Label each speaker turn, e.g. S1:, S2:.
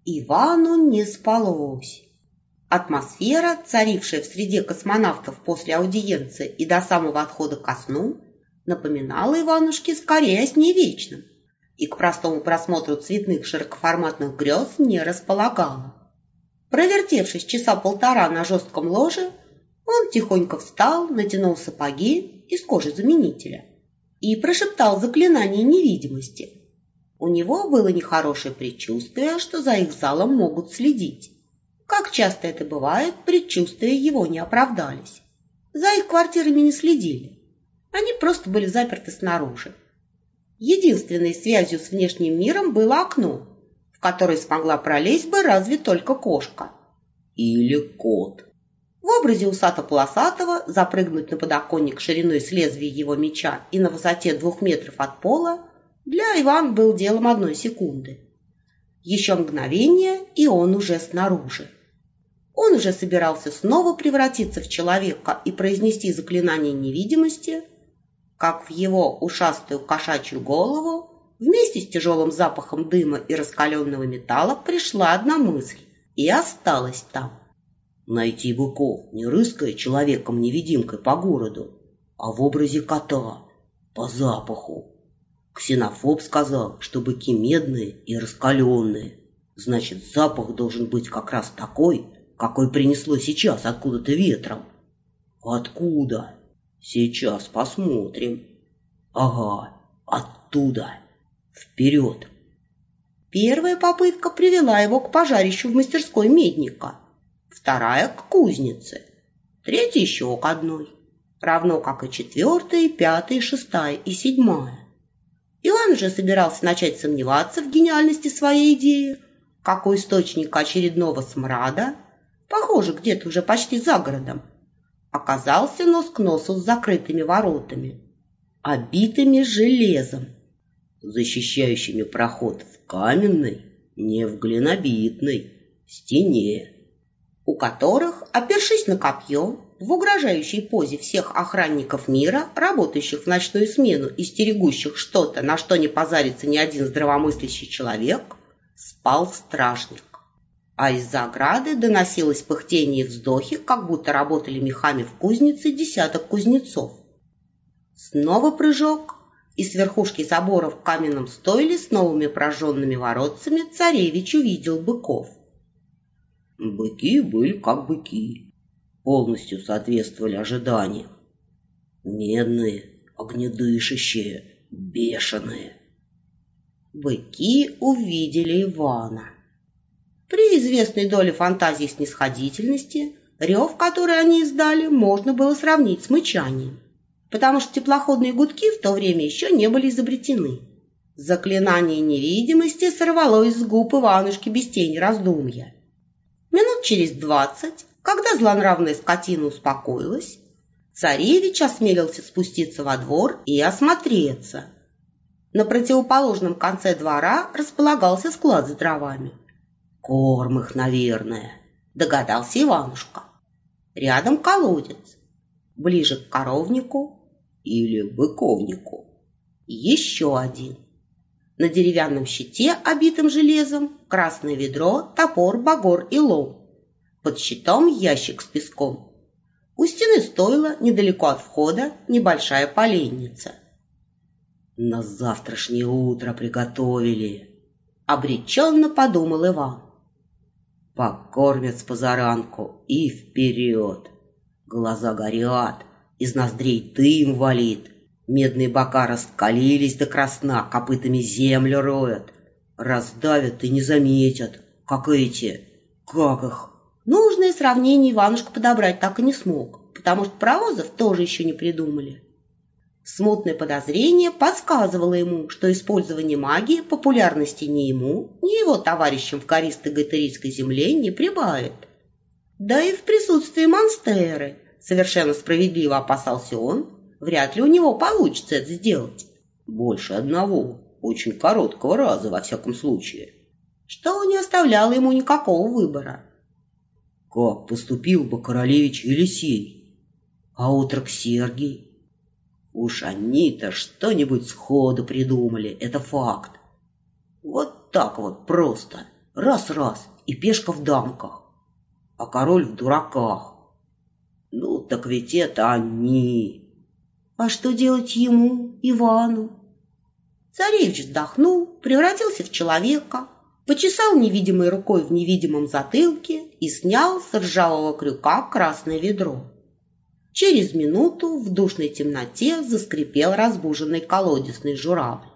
S1: Ивану не спалось. Атмосфера, царившая в среде космонавтов после аудиенции и до самого отхода ко сну, напоминала Иванушке скорее о сне вечном и к простому просмотру цветных широкоформатных грез не располагала. Провертевшись часа полтора на жестком ложе, он тихонько встал, натянул сапоги из кожи-заменителя и прошептал заклинание невидимости. У него было нехорошее предчувствие, что за их залом могут следить. Как часто это бывает, предчувствия его не оправдались. За их квартирами не следили. Они просто были заперты снаружи. Единственной связью с внешним миром было окно, в которое смогла пролезть бы разве только кошка. Или кот. В образе усато-полосатого запрыгнуть на подоконник шириной с лезвия его меча и на высоте 2 метров от пола для Ивана был делом 1 секунды. Еще мгновение, и он уже снаружи. Он уже собирался снова превратиться в человека и произнести заклинание невидимости, как в его ушастую кошачью голову вместе с тяжелым запахом дыма и раскаленного металла пришла одна мысль и осталась там. Найти быков, не рыская человеком-невидимкой по городу, а в образе кота, по запаху. Ксенофоб сказал, что быки медные и раскаленные. Значит, запах должен быть как раз такой, какой принесло сейчас откуда-то ветром. Откуда? Сейчас посмотрим. Ага, оттуда. Вперед. Первая попытка привела его к пожарищу в мастерской медника. Вторая к кузнице. Третья еще к одной. Равно как и 4-я, 5-я, 6-я и 7-я. Иван уже собирался начать сомневаться в гениальности своей идеи, как у источника очередного смрада, похоже, где-то уже почти за городом, оказался нос к носу с закрытыми воротами, обитыми железом, защищающими проход в каменной, не в глинобитной, стене, у которых, опершись на копье, в угрожающей позе всех охранников мира, работающих в ночную смену и стерегущих что-то, на что не позарится ни один здравомыслящий человек, спал стражник. А из-за ограды доносилось пыхтение и вздохи, как будто работали мехами в кузнице десяток кузнецов. Снова прыжок, и с верхушки забора в каменном стойле с новыми прожженными воротцами царевич увидел быков. Быки были как быки, полностью соответствовали ожиданиям. Медные, огнедышащие, бешеные. Быки увидели Ивана. При известной доле фантазии и снисходительности рев, который они издали, можно было сравнить с мычанием, потому что теплоходные гудки в то время еще не были изобретены. Заклинание невидимости сорвалось с губ Иванушки без тени раздумья. Минут через 20, когда злонравная скотина успокоилась, царевич осмелился спуститься во двор и осмотреться. На противоположном конце двора располагался склад с дровами. Корм их, наверное, догадался Иванушка. Рядом колодец, ближе к коровнику или быковнику. Еще один. На деревянном щите, обитом железом, красное ведро, топор, багор и лом. Под щитом ящик с песком. У стены стойла, недалеко от входа, небольшая поленница. На завтрашнее утро приготовили, обреченно подумал Иван. Покормят с позаранку и вперед. Глаза горят, из ноздрей дым валит. Медные бока раскалились до красна, копытами землю роют. Раздавят и не заметят, как эти, как их. Нужное сравнение Иванушка подобрать так и не смог, потому что паровозов тоже еще не придумали. Смутное подозрение подсказывало ему, что использование магии популярности ни ему, ни его товарищам в користой гайтерийской земле не прибавит. Да и в присутствии монстеры, совершенно справедливо опасался он, вряд ли у него получится это сделать. Больше одного, очень короткого раза во всяком случае, что не оставляло ему никакого выбора. Как поступил бы королевич Елисей, а отрок Сергий? Уж они-то что-нибудь сходу придумали, это факт. Вот так вот просто,
S2: Раз-раз, и пешка в дамках, а король в дураках. Ну, так ведь это они.
S1: А что делать ему, Ивану? Царевич вздохнул, превратился в человека, почесал невидимой рукой в невидимом затылке и снял с ржавого крюка красное ведро. Через минуту в душной темноте заскрипел разбуженный колодезный журавль.